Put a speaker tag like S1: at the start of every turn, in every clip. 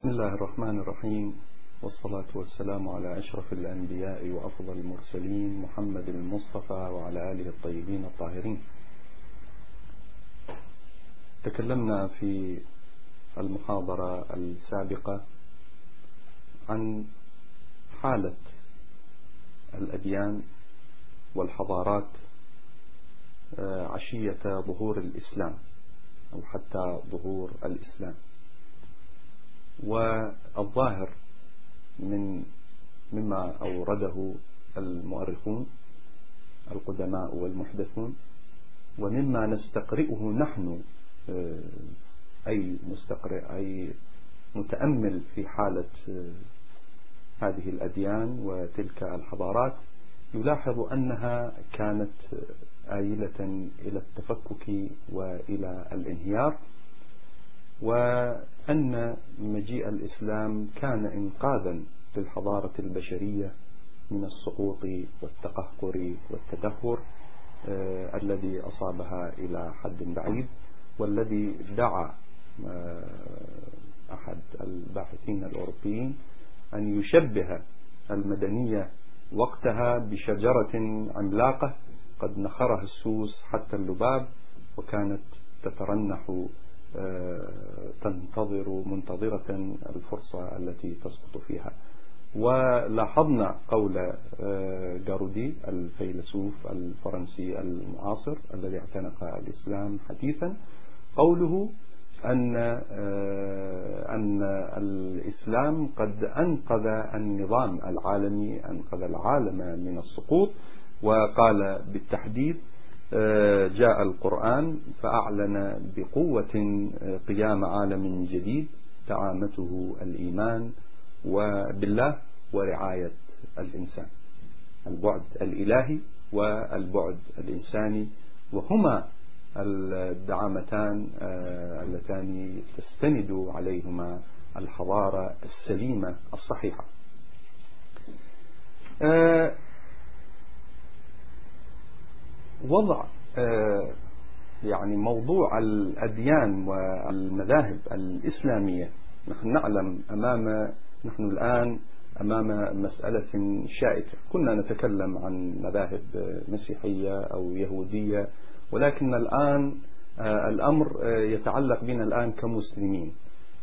S1: بسم الله الرحمن الرحيم، والصلاة والسلام على أشرف الأنبياء وأفضل المرسلين محمد المصطفى وعلى آله الطيبين الطاهرين. تكلمنا في المحاضرة السابقة عن حالة الأديان والحضارات عشية ظهور الإسلام أو حتى ظهور الإسلام، والظاهر مما أورده المؤرخون القدماء والمحدثون، ومما نستقرئه نحن أي مستقرئ أي متأمل في حالة هذه الأديان وتلك الحضارات، يلاحظ أنها كانت آيلة إلى التفكك وإلى الانهيار، وأن مجيء الإسلام كان إنقاذا للحضارة البشرية من السقوط والتقهقر والتدهور الذي أصابها إلى حد بعيد، والذي دعا أحد الباحثين الأوروبيين أن يشبه المدنية وقتها بشجرة عملاقة قد نخرها السوس حتى اللباب، وكانت تترنح منتظرة الفرصة التي تسقط فيها. ولاحظنا قول جارودي الفيلسوف الفرنسي المعاصر الذي اعتنق الإسلام حديثا، قوله أن الإسلام قد أنقذ النظام العالمي، أنقذ العالم من السقوط، وقال بالتحديد جاء القرآن فأعلن بقوة قيام عالم جديد دعامته الإيمان وبالله ورعاية الإنسان، البعد الإلهي والبعد الإنساني، وهما الدعامتان اللتان تستند عليهما الحضارة السليمة الصحيحة. وضع يعني موضوع الأديان والمذاهب الإسلامية، نحن نعلم نحن الآن أمام مسألة شائكة. كنا نتكلم عن مذاهب مسيحية أو يهودية، ولكن الآن الأمر يتعلق بنا الآن كمسلمين.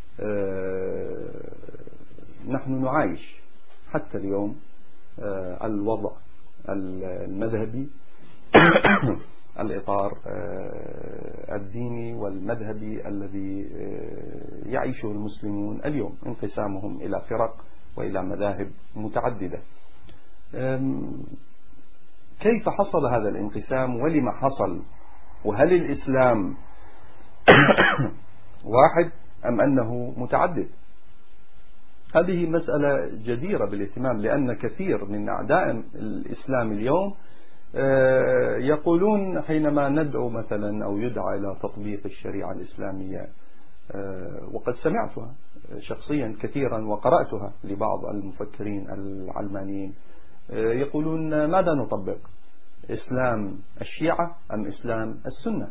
S1: نحن نعايش حتى اليوم الوضع المذهبي الإطار الديني والمذهبي الذي يعيشه المسلمون اليوم، انقسامهم إلى فرق وإلى مذاهب متعددة. كيف حصل هذا الانقسام ولما حصل؟ وهل الإسلام واحد أم أنه متعدد؟ هذه مسألة جديرة بالاهتمام، لأن كثير من أعداء الإسلام اليوم يقولون حينما ندعو مثلا أو يدعى إلى تطبيق الشريعة الإسلامية، وقد سمعتها شخصيا كثيرا وقرأتها لبعض المفكرين العلمانيين، يقولون ماذا نطبق؟ إسلام الشيعة أم إسلام السنة؟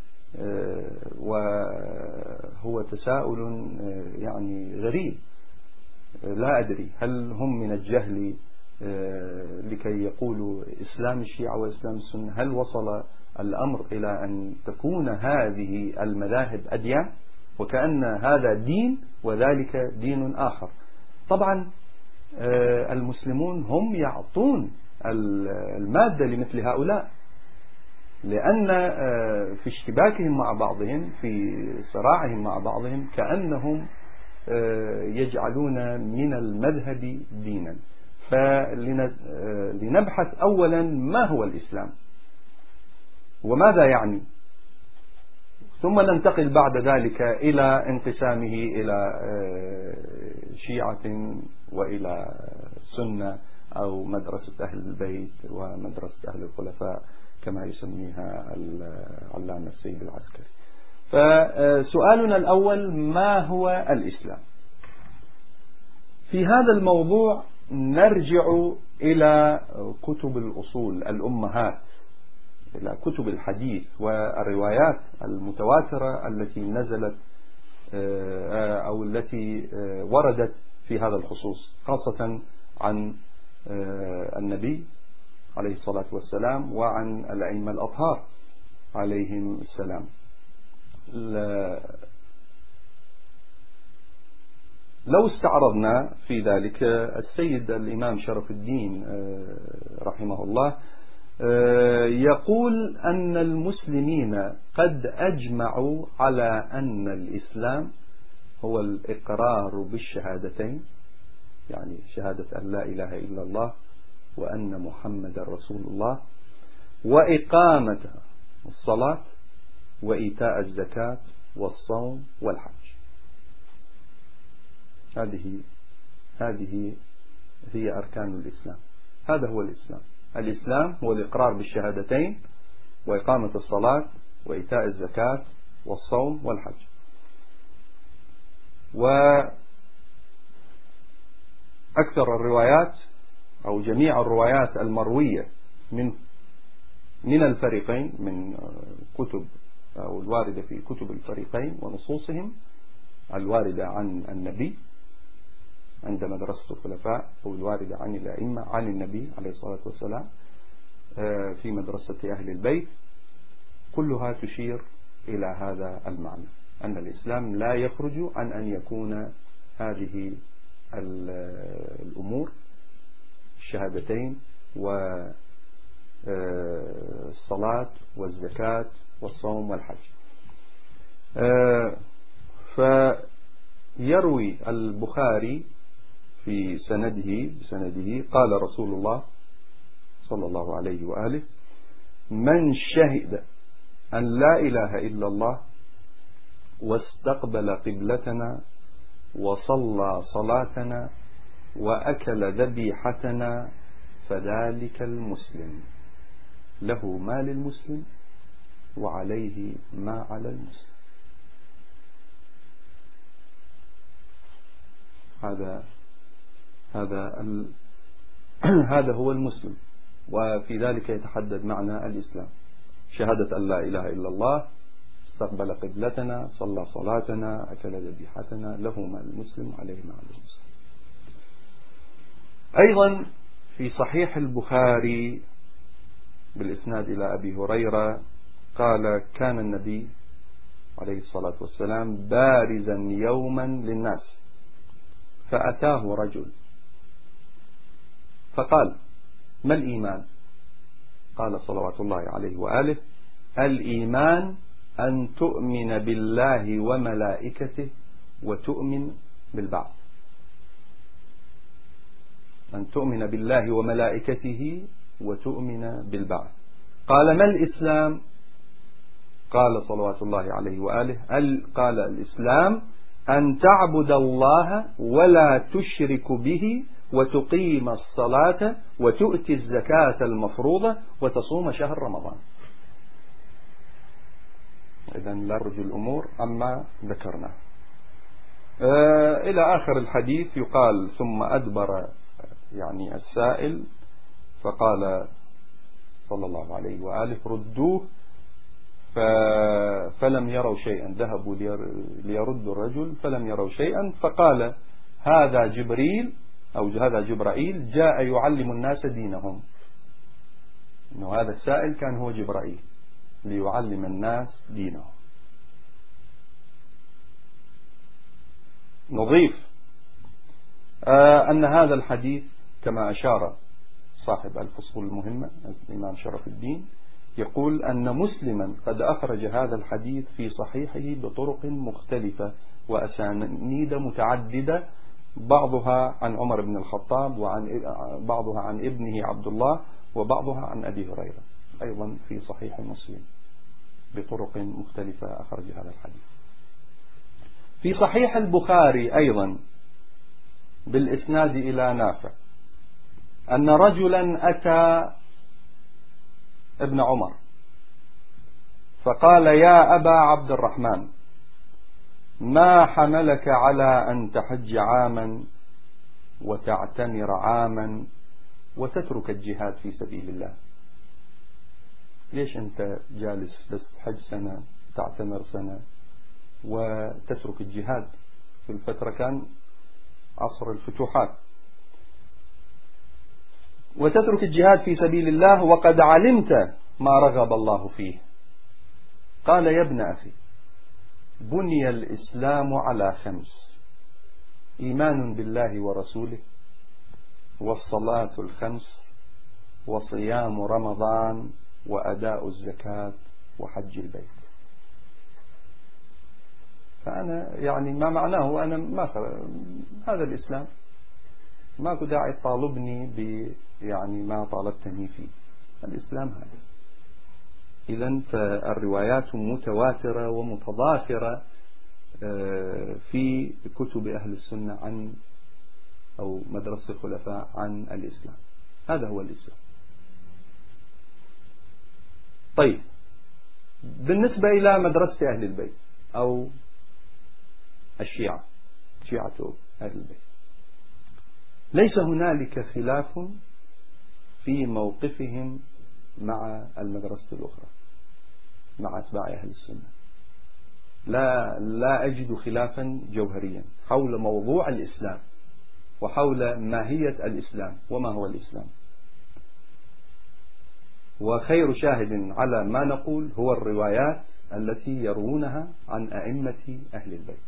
S1: وهو تساؤل يعني غريب، لا أدري هل هم من الجهل لكي يقولوا إسلام الشيعة وإسلام السنة؟ هل وصل الأمر إلى أن تكون هذه المذاهب أديان وكأن هذا دين وذلك دين آخر؟ طبعا المسلمون هم يعطون المادة لمثل هؤلاء، لأن في اشتباكهم مع بعضهم، في صراعهم مع بعضهم، كأنهم يجعلون من المذهب دينا. فلنبحث أولا ما هو الإسلام وماذا يعني، ثم ننتقل بعد ذلك إلى انقسامه إلى شيعة وإلى سنة أو مدرسة أهل البيت ومدرسة أهل الخلفاء كما يسميها العلامة السيد العسكري. فسؤالنا الأول ما هو الإسلام؟ في هذا الموضوع نرجع إلى كتب الأصول الأمهات، إلى كتب الحديث والروايات المتواترة التي نزلت أو التي وردت في هذا الخصوص، خاصة عن النبي عليه الصلاة والسلام وعن الأئمة الأطهار عليهم السلام. لو استعرضنا في ذلك السيد الإمام شرف الدين رحمه الله يقول أن المسلمين قد أجمعوا على أن الإسلام هو الإقرار بالشهادتين، يعني شهادة أن لا إله إلا الله وأن محمد رسول الله، وإقامة الصلاة وإيتاء الزكاة والصوم والحج. هذه هي أركان الإسلام. هذا هو الإسلام. الإسلام هو الإقرار بالشهادتين وإقامة الصلاة وإيتاء الزكاة والصوم والحج. وأكثر الروايات أو جميع الروايات المروية من الفريقين، من كتب أو الواردة في كتب الفريقين ونصوصهم الواردة عن النبي عند مدرسة الخلفاء، أو الواردة عن الأئمة عن النبي عليه الصلاة والسلام في مدرسة أهل البيت، كلها تشير إلى هذا المعنى، أن الإسلام لا يخرج عن أن يكون هذه الأمور، الشهادتين والصلاة والزكاة والصوم والحج. فيروي البخاري في بسنده قال رسول الله صلى الله عليه وآله: من شهد أن لا إله إلا الله واستقبل قبلتنا وصلى صلاتنا وأكل ذبيحتنا فذلك المسلم، له ما للمسلم وعليه ما على المسلم. هذا هو المسلم، وفي ذلك يتحدد معنى الإسلام: شهادة أن لا إله إلا الله، استقبل قبلتنا، صلى صلاتنا، أكل ذبيحتنا، له ما المسلم عليه ما على المسلم. أيضا في صحيح البخاري بالإسناد إلى أبي هريرة قال: كان النبي عليه الصلاة والسلام بارزا يوما للناس، فأتاه رجل فقال: ما الإيمان؟ قال صلوات الله عليه وآله: الإيمان أن تؤمن بالله وملائكته وتؤمن بالبعث. أن تؤمن بالله وملائكته وتؤمن بالبعث. قال: ما الإسلام؟ قال صلوات الله عليه وآله: قال: الإسلام أن تعبد الله ولا تشرك به وتقيم الصلاة وتؤتي الزكاة المفروضة وتصوم شهر رمضان. إذن لا رجل الأمور أما ذكرنا إلى آخر الحديث. يقال: ثم أدبر يعني السائل فقال صلى الله عليه وآله: ردوه، فلم يروا شيئا. ذهبوا ليردوا الرجل فلم يروا شيئا، فقال: هذا جبريل أو هذا جبرائيل جاء يعلم الناس دينهم. إنه هذا السائل كان هو جبرائيل ليعلم الناس دينهم. نضيف أن هذا الحديث كما أشار صاحب الفصول المهمة الإمام شرف الدين، يقول أن مسلما قد أخرج هذا الحديث في صحيحه بطرق مختلفة وأسانيد متعددة، بعضها عن عمر بن الخطاب، بعضها عن ابنه عبد الله، وبعضها عن أبي هريرة أيضا في صحيح مسلم بطرق مختلفة أخرج هذا الحديث. في صحيح البخاري أيضا بالإسناد إلى نافع أن رجلا أتى ابن عمر فقال: يا أبا عبد الرحمن، ما حملك على أن تحج عاما وتعتمر عاما وتترك الجهاد في سبيل الله؟ ليش أنت جالس بس حج سنة تعتمر سنة وتترك الجهاد. في الفترة كان عصر الفتوحات، وتترك الجهاد في سبيل الله وقد علمت ما رغب الله فيه. قال: يا ابن أخي، بني الإسلام على 5: إيمان بالله ورسوله، والصلاة 5، وصيام رمضان، وأداء الزكاة، وحج البيت. فأنا يعني ما معناه، أنا ما هذا الإسلام، ماكو داعي تطالبني يعني ما طالبتني فيه. الإسلام هذا. إذن فالروايات متواترة ومتضافرة في كتب أهل السنة عن أو مدرسة الخلفاء عن الإسلام. هذا هو الإسلام. طيب، بالنسبة إلى مدرسة أهل البيت أو الشيعة، شيعة أهل البيت، ليس هنالك خلاف في موقفهم مع المدرسة الأخرى، مع أتباع أهل السنة. لا أجد خلافا جوهريا حول موضوع الإسلام وحول ماهية الإسلام وما هو الإسلام. وخير شاهد على ما نقول هو الروايات التي يروونها عن أئمة أهل البيت.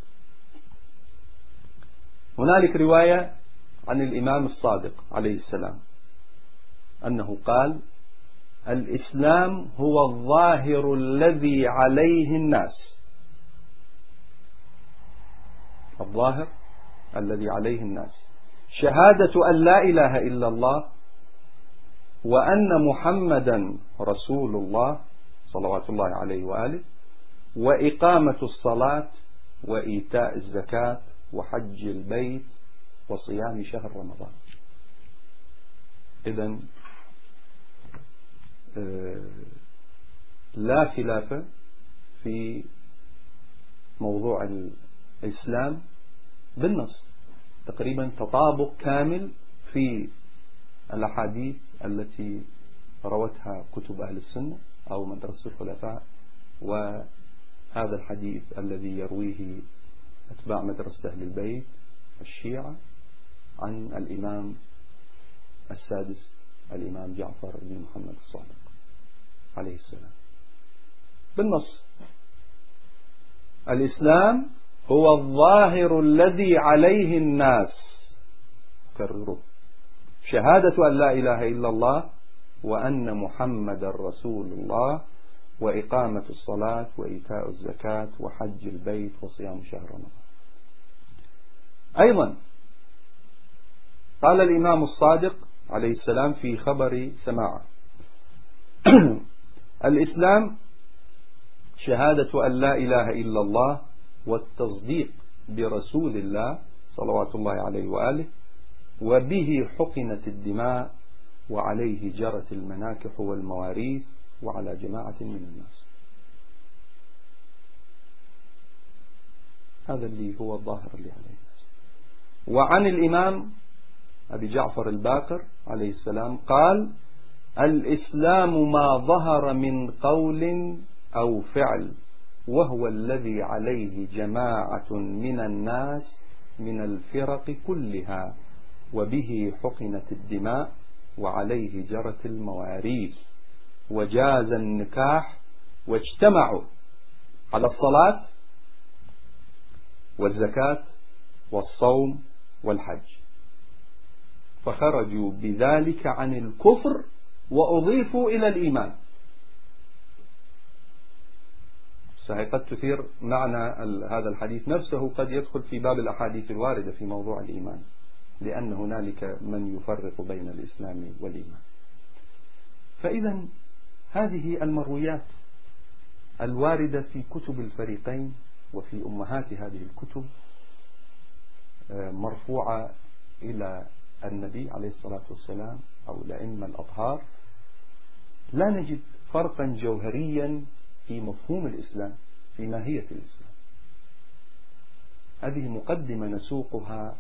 S1: هنالك رواية عن الإمام الصادق عليه السلام أنه قال: الإسلام هو الظاهر الذي عليه الناس. الظاهر الذي عليه الناس: شهادة أن لا إله إلا الله، وأن محمدا رسول الله صلوات الله عليه وآله، وإقامة الصلاة، وإيتاء الزكاة، وحج البيت، وصيام شهر رمضان. إذن لا خلاف في موضوع الإسلام بالنص، تقريبا تطابق كامل في الأحاديث التي روتها كتب أهل السنة أو مدرسة الخلفاء، وهذا الحديث الذي يرويه أتباع مدرسة أهل البيت الشيعة عن الإمام السادس الإمام جعفر بن محمد الصادق عليه السلام بالنص. الإسلام هو الظاهر الذي عليه الناس، كرروا: شهادة أن لا إله إلا الله، وأن محمد رسول الله، وإقامة الصلاة، وإيتاء الزكاة، وحج البيت، وصيام شهر رمضان. أيضا قال الإمام الصادق عليه السلام في خبر سماعة: الإسلام شهادة أن لا إله إلا الله، والتصديق برسول الله صلوات الله عليه وآله، وبه حقنت الدماء، وعليه جرت المناكح والمواريث، وعلى جماعة من الناس. هذا اللي هو الظاهر اللي عليه الناس. وعن الإمام أبي جعفر الباقر عليه السلام قال: الإسلام ما ظهر من قول أو فعل، وهو الذي عليه جماعة من الناس من الفرق كلها، وبه حقنت الدماء، وعليه جرت المواريث، وجاز النكاح، واجتمعوا على الصلاة والزكاة والصوم والحج، فخرجوا بذلك عن الكفر وأضيفوا إلى الإيمان. قد تثير معنى هذا الحديث نفسه قد يدخل في باب الأحاديث الواردة في موضوع الإيمان، لأن هنالك من يفرق بين الإسلام والإيمان. فإذا هذه المرويات الواردة في كتب الفريقين وفي أمهات هذه الكتب مرفوعة إلى النبي عليه الصلاة والسلام أو الأئمة الأطهار، لا نجد فرقا جوهريا في مفهوم الإسلام، في ماهية الإسلام. هذه مقدمة نسوقها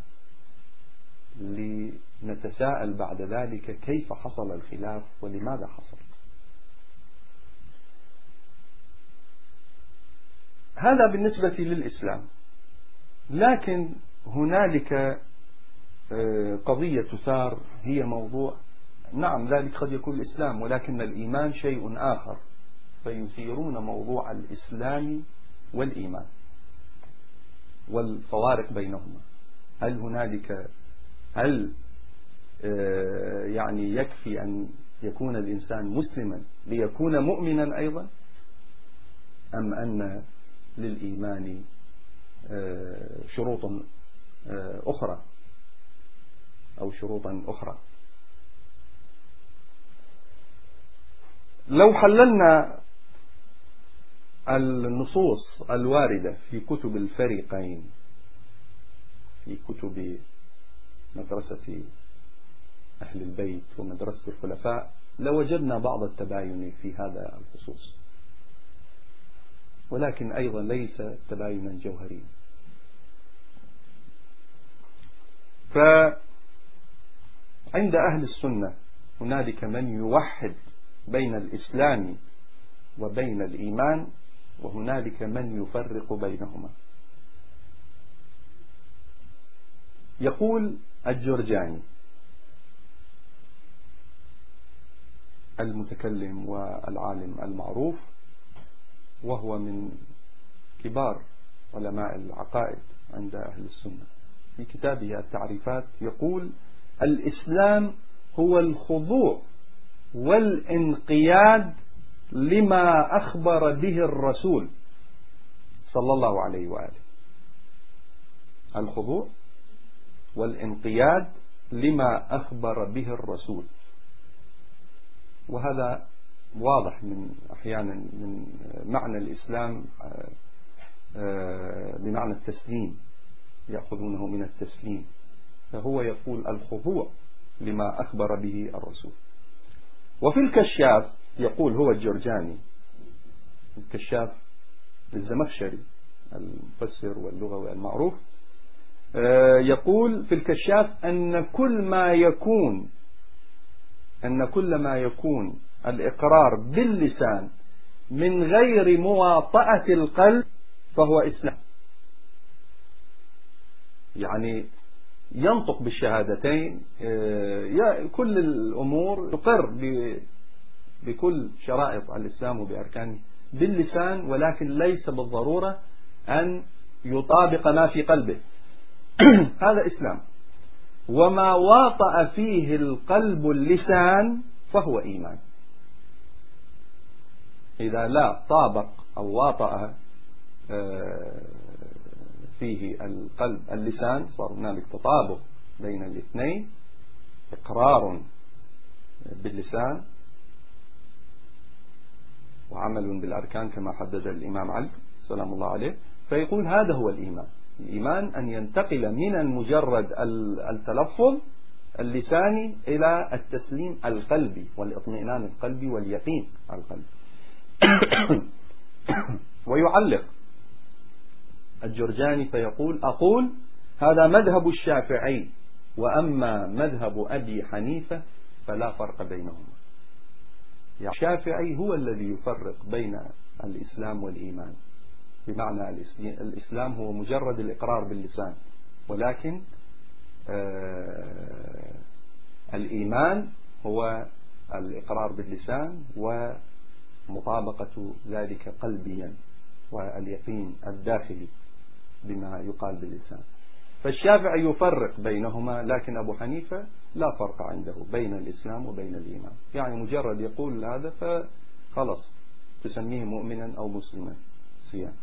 S1: لنتساءل بعد ذلك كيف حصل الخلاف ولماذا حصل. هذا بالنسبة للإسلام. لكن هنالك قضية تثار، هي موضوع نعم ذلك قد يكون الإسلام، ولكن الإيمان شيء آخر، فيثيرون موضوع الإسلام والإيمان والفوارق بينهما. هل يعني يكفي أن يكون الإنسان مسلما ليكون مؤمنا أيضا، أم أن للإيمان شروط أخرى أو شروطا أخرى؟ لو حللنا النصوص الواردة في كتب الفريقين، في كتب مدرسة أهل البيت ومدرسة الخلفاء، لوجدنا بعض التباين في هذا الخصوص، ولكن أيضا ليس تباينا جوهريا. فعند أهل السنة هنالك من يوحد بين الإسلام وبين الإيمان، وهنالك من يفرق بينهما. يقول الجرجاني المتكلم والعالم المعروف، وهو من كبار علماء العقائد عند أهل السنة، في كتابه التعريفات يقول: الإسلام هو الخضوع والانقياد لما أخبر به الرسول صلى الله عليه وآله. الخضوع والانقياد لما أخبر به الرسول، وهذا واضح من أحيانا من معنى الإسلام بمعنى التسليم، يأخذونه من التسليم. فهو يقول الخضوع لما أخبر به الرسول. وفي الكشاف يقول هو الجرجاني، الكشاف للزمخشري المفسر واللغوي المعروف، يقول في الكشاف أن كل ما يكون الإقرار باللسان من غير مواطأة القلب فهو إسلام. يعني ينطق بالشهادتين، كل الأمور تقر بكل شرائط الإسلام وبأركانه باللسان، ولكن ليس بالضرورة أن يطابق ما في قلبه. هذا إسلام. وما واطأ فيه القلب اللسان فهو إيمان. إذا لا طابق أو واطأ فيه القلب اللسان، صار هنالك تطابق بين الاثنين، إقرار باللسان وعمل بالأركان كما حدد الإمام علي سلام الله عليه، فيقول هذا هو الإيمان. الإيمان أن ينتقل من مجرد التلفظ اللساني إلى التسليم القلبي والاطمئنان القلبي واليقين القلبي. ويعلق الجرجاني فيقول: أقول هذا مذهب الشافعي، وأما مذهب أبي حنيفة فلا فرق بينهما. يعني الشافعي هو الذي يفرق بين الإسلام والإيمان، بمعنى الإسلام هو مجرد الإقرار باللسان، ولكن الإيمان هو الإقرار باللسان ومطابقة ذلك قلبيا واليقين الداخلي بما يقال باللسان. فالشافعي يفرق بينهما، لكن أبو حنيفة لا فرق عنده بين الإسلام وبين الإيمان، يعني مجرد يقول هذا فخلص تسميه مؤمنا أو مسلما صيام.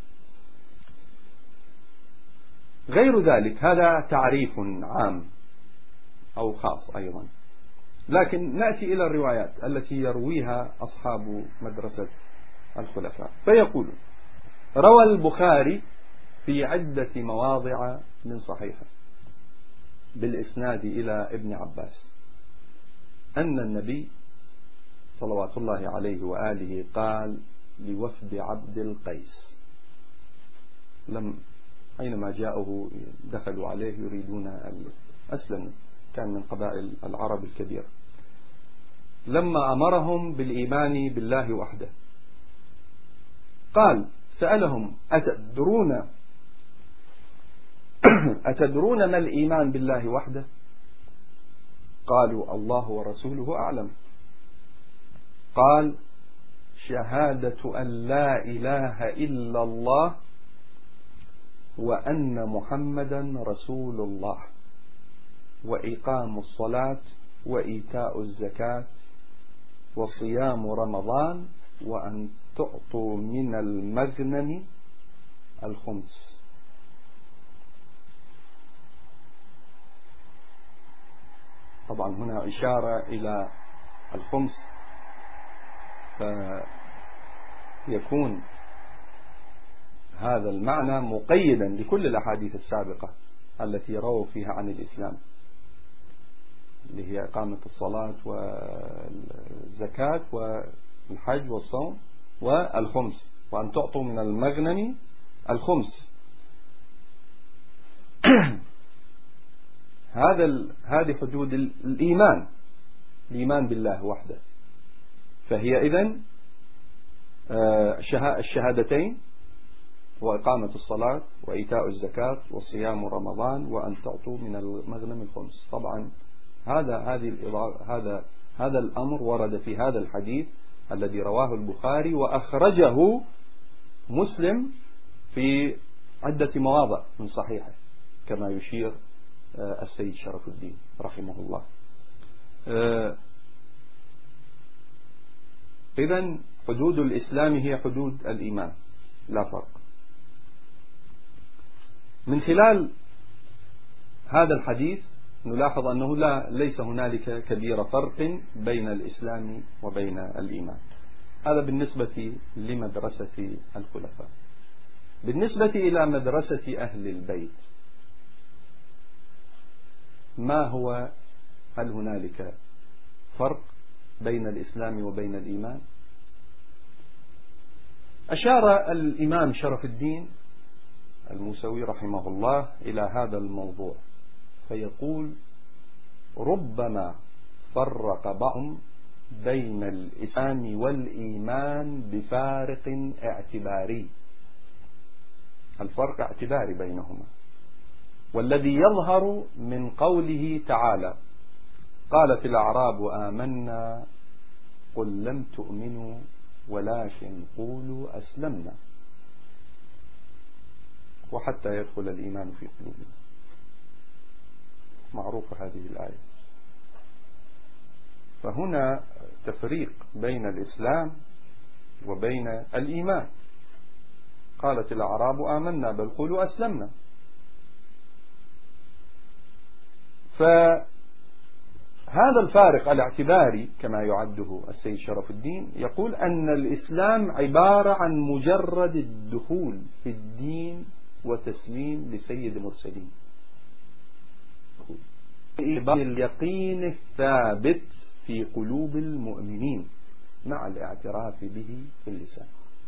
S1: غير ذلك هذا تعريف عام أو خاص أيضا. لكن نأتي إلى الروايات التي يرويها أصحاب مدرسة الخلفاء، فيقول: روى البخاري في عدة مواضع من صحيحه بالإسناد إلى ابن عباس أن النبي صلوات الله عليه وآله قال لوفد عبد القيس، حينما جاءه دخلوا عليه يريدون أسلم، كان من قبائل العرب الكبيرة، لما أمرهم بالإيمان بالله وحده قال: سألهم أتدرون ما الإيمان بالله وحده؟ قالوا الله ورسوله أعلم. قال شهادة أن لا إله إلا الله وأن محمدا رسول الله وإقام الصلاة وإيتاء الزكاة وصيام رمضان وأن تعطوا من المغنم الخمس. طبعا هنا إشارة إلى الخمس، فيكون هذا المعنى مقيدا لكل الأحاديث السابقة التي رووا فيها عن الإسلام، اللي هي إقامة الصلاة والزكاة والحج والصوم والخمس، وأن تعطوا من المغنم الخمس. هذه حدود الإيمان بالله وحده. فهي إذن الشهادتين وإقامة الصلاة وإيتاء الزكاة وصيام رمضان وأن تعطوا من المغنم الخمس. طبعا هذا الأمر ورد في هذا الحديث الذي رواه البخاري وأخرجه مسلم في عدة مواضع من صحيحه كما يشير السيد شرف الدين رحمه الله. إذن حدود الإسلام هي حدود الإيمان لا فرق. من خلال هذا الحديث نلاحظ أنه ليس هنالك كبير فرق بين الإسلام وبين الإيمان. هذا بالنسبة لمدرسة الخلفاء. بالنسبة إلى مدرسة أهل البيت، هل هنالك فرق بين الإسلام وبين الإيمان؟ أشار الإمام شرف الدين الموسوي رحمه الله إلى هذا الموضوع فيقول ربما فرق بعض بين الإسلام والإيمان بفارق اعتباري. الفرق اعتباري بينهما، والذي يظهر من قوله تعالى قالت الأعراب آمنا قل لم تؤمنوا ولكن قولوا أسلمنا وحتى يدخل الإيمان في قلوبنا. معروفة هذه الآية. فهنا تفريق بين الإسلام وبين الإيمان. قالت الأعراب آمنا بل قولوا أسلمنا. فهذا الفارق الاعتباري كما يعده السيد شرف الدين يقول أن الإسلام عبارة عن مجرد الدخول في الدين وتسليم لسيد المرسلين، اليقين الثابت في قلوب المؤمنين مع الاعتراف به في اللسان.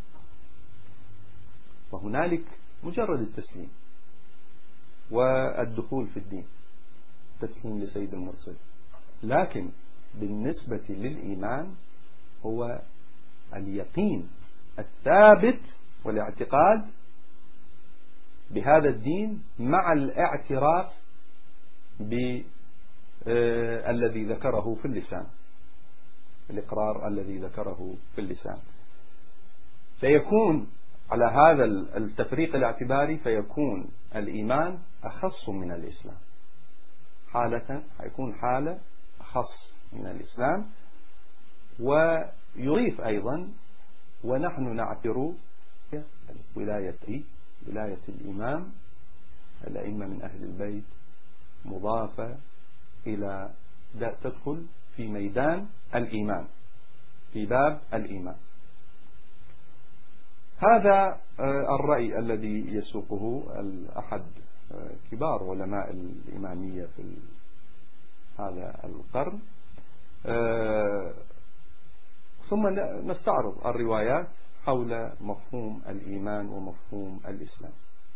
S1: وهنالك مجرد التسليم والدخول في الدين، تسليم لسيد المرسل. لكن بالنسبة للإيمان هو اليقين الثابت والاعتقاد بهذا الدين مع الاعتراف بالذي ذكره في اللسان، الإقرار الذي ذكره في اللسان. فيكون على هذا التفريق الاعتباري فيكون الإيمان أخص من الإسلام، هيكون حالة أخص من الإسلام. ويضيف أيضا ونحن نعتبر ولاية الإمام الأئمة من أهل البيت مضافة إلى تدخل في ميدان الإيمان في باب الإيمان. هذا الرأي الذي يسوقه أحد كبار علماء الإمامية في هذا القرن. ثم نستعرض الروايات حول مفهوم الإيمان ومفهوم الإسلام.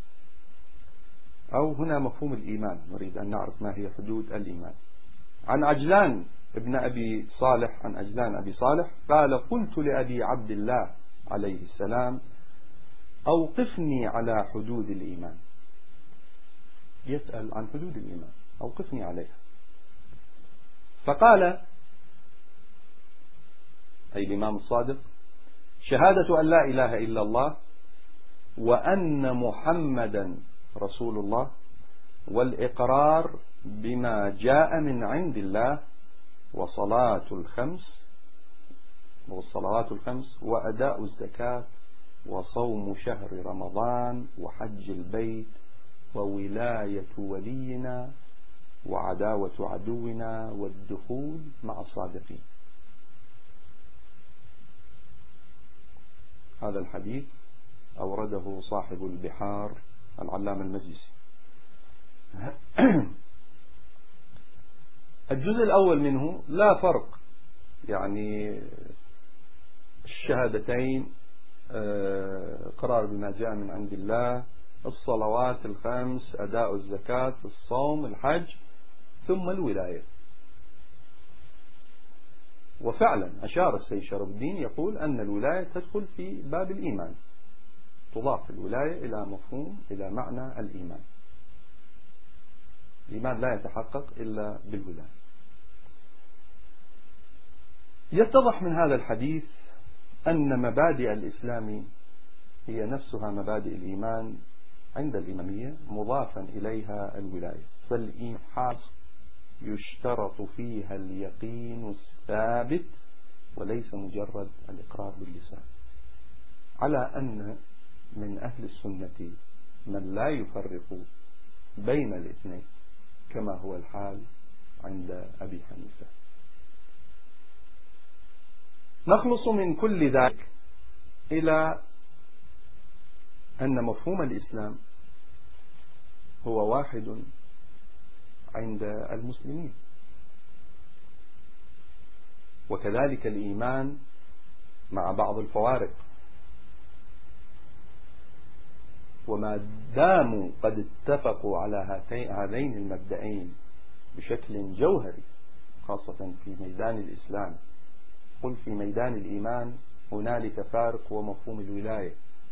S1: أو هنا مفهوم الإيمان، نريد أن نعرف ما هي حدود الإيمان. عن عجلان ابن أبي صالح، عن عجلان أبي صالح قال قلت لأبي عبد الله عليه السلام أوقفني على حدود الإيمان. يسأل عن حدود الإيمان، أوقفني عليها. فقال أي الإمام الصادق: شهادة أن لا إله إلا الله وأن محمدا رسول الله، والإقرار بما جاء من عند الله، والصلوات الخمس، وأداء الزكاة، وصوم شهر رمضان، وحج البيت، وولاية ولينا، وعداوة عدونا، والدخول مع الصادقين. هذا الحديث أورده صاحب البحار العلامة المجلسي. الجزء الأول منه لا فرق، يعني الشهادتين، قرار بما جاء من عند الله، الصلوات الخمس، أداء الزكاة، الصوم، الحج، ثم الولاية. وفعلا أشار السيد شرف الدين يقول أن الولاية تدخل في باب الإيمان، تضاف الولاية إلى مفهوم، إلى معنى الإيمان. الإيمان لا يتحقق إلا بالولاية. يتضح من هذا الحديث أن مبادئ الإسلام هي نفسها مبادئ الإيمان عند الإمامية، مضافا إليها الولاية. فالإيمان يشترط فيها اليقين الثابت وليس مجرد الإقرار باللسان، على أن من أهل السنة من لا يفرق بين الاثنين كما هو الحال عند أبي حنيفة. نخلص من كل ذلك إلى أن مفهوم الإسلام هو واحد عند المسلمين، وكذلك الإيمان مع بعض الفوارق. وما داموا قد اتفقوا على هذين المبدئين بشكل جوهري، خاصة في ميدان الإسلام، قل في ميدان الإيمان هنالك فارق ومفهوم الولاية،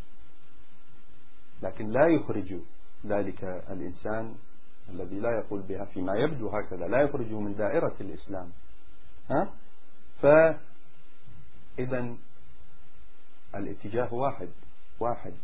S1: لكن لا يخرج ذلك الإنسان الذي لا يقول بها فيما يبدو هكذا، لا يخرجه من دائرة الإسلام. فإذا الاتجاه واحد،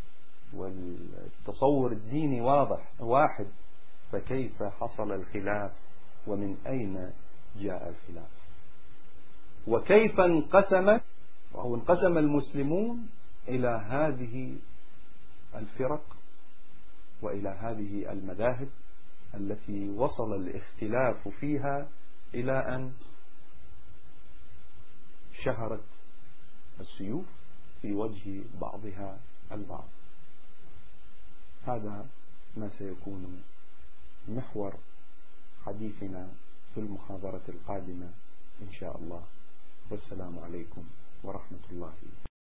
S1: والتصور الديني واحد، فكيف حصل الخلاف ومن أين جاء الخلاف؟ وكيف انقسم المسلمون إلى هذه الفرق وإلى هذه المذاهب التي وصل الاختلاف فيها إلى أن شهرت السيوف في وجه بعضها البعض. هذا ما سيكون محور حديثنا في المحاضرة القادمة إن شاء الله. والسلام عليكم ورحمة الله.